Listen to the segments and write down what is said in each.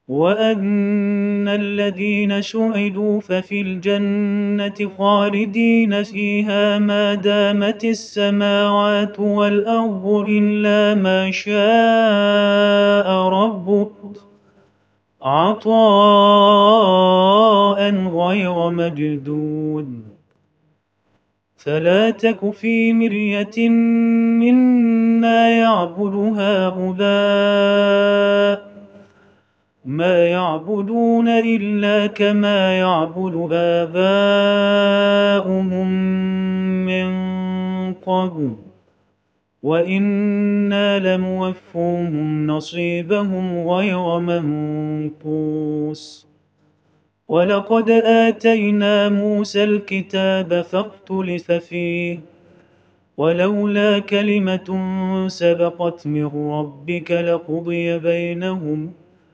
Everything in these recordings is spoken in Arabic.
وأن الذين سعدوا ففي الجنة خالدين فيها ما دامت السماوات والأرض إلا ما شاء ربك عطاء غير مجدود. فلا تك في مرية مما يعبد هؤلاء، ما يعبدون إلا كما يعبد آباؤهم من قبل، وإنا لموفوهم نصيبهم غير منقوص. ولقد آتينا موسى الكتاب فاختلف فيه، ولولا كلمة سبقت من ربك لقضي بينهم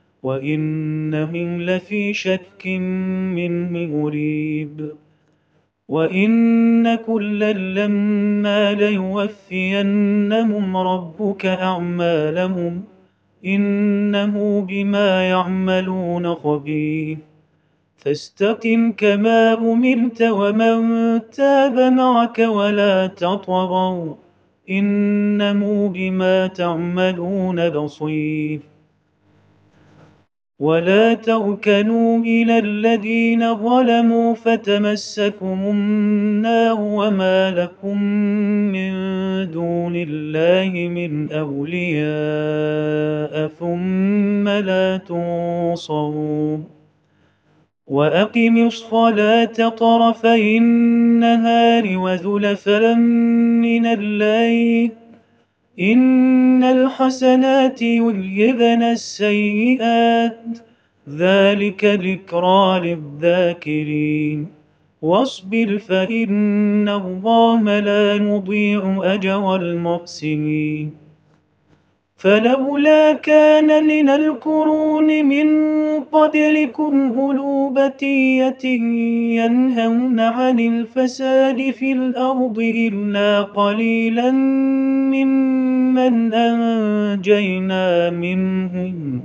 وإنهم لفي شك منه مريب. وإن كلا لما ليوفينهم ربك أعمالهم إنه بما يعملون خبير. فاستقم كما أمرت ومن تاب معك ولا تطغوا إنه بما تعملون بصير. ولا تركنوا إلى الذين ظلموا فتمسكم النار وما لكم من دون الله من أولياء ثم لا تنصرون. وأقم الصلاة طرفي النهار وزلفا من الليل إن الحسنات يذهبن السيئات ذلك ذكرى للذاكرين. واصبر فإن الله لا يضيع أجر المحسنين. فلولا كان من القرون من قبلكم أولو بقية ينهون عن الفساد في الأرض إلا قليلا ممن أنجينا منهم،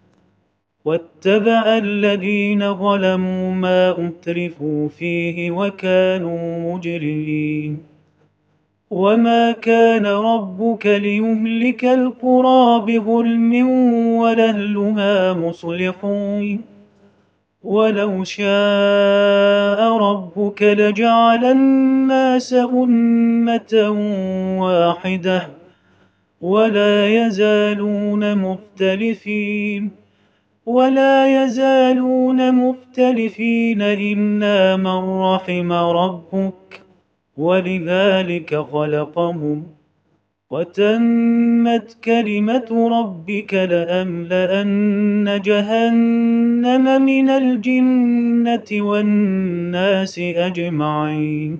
واتبع الذين ظلموا ما أترفوا فيه وكانوا مجرمين. وما كان ربك ليهلك القرى بظلم وأهلها مصلحون. ولو شاء ربك لجعل الناس أمة واحدة ولا يزالون مختلفين إلا من رحم ربك ولذلك خلقهم. وتمت كلمة ربك لأملأن جهنم من الجنة والناس أجمعين.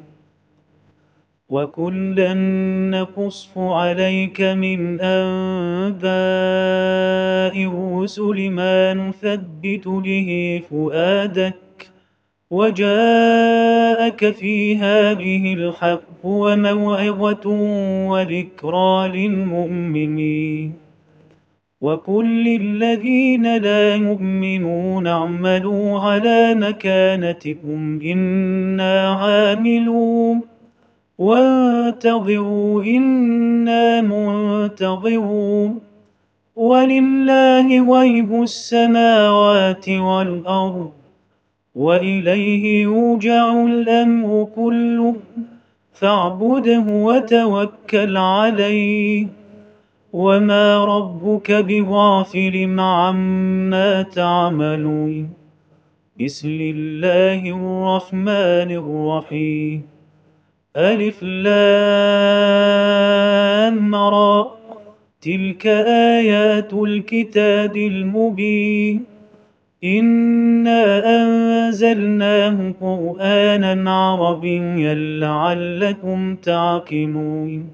وكلا نقص عليك من أنباء الرسل ما نثبت به فؤادك، وجاءك في هذه الحق وموعظة وذكرى للمؤمنين. وقل للذين لا يؤمنون اعملوا على مكانتكم إنا عاملون وانتظروا إنا منتظرون. ولله غيب السماوات والأرض وإليه يرجع الأمر كله فاعبده وتوكل عليه وما ربك بغافل عما تعملون. بسم الله الرحمن الرحيم. ألف لام را تلك آيات الكتاب المبين إنا أنزلناه قرآنا عربيا لعلكم تعقلون.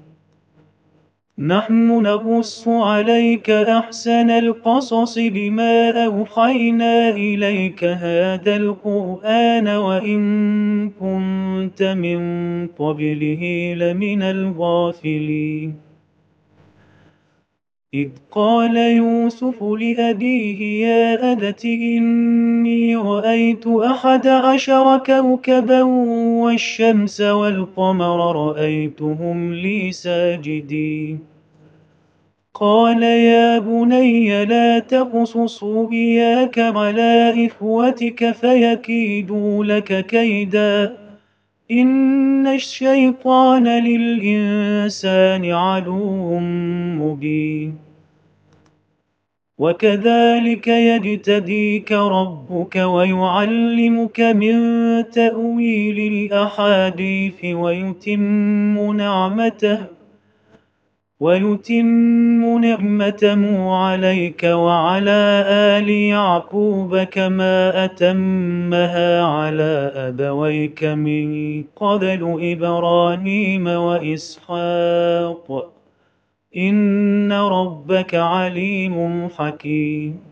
نحن نقص عليك أحسن القصص بما أوحينا إليك هذا القرآن وإن كنت من قبله لمن الغافلين. إذ قال يوسف لأبيه يا أبت إني رأيت 11 كوكبا والشمس والقمر رأيتهم لي ساجدين قال يا بني لا تقصص رؤياك على إخوتك فيكيدوا لك كيدا إن الشيطان للإنسان عدو مبين وكذلك يجتبيك ربك ويعلمك من تأويل الأحاديث ويتم نعمته عليك وعلى آل يعقوب كما أتمها على أبويك من قبل إبراهيم وإسحاق إن ربك عليم حكيم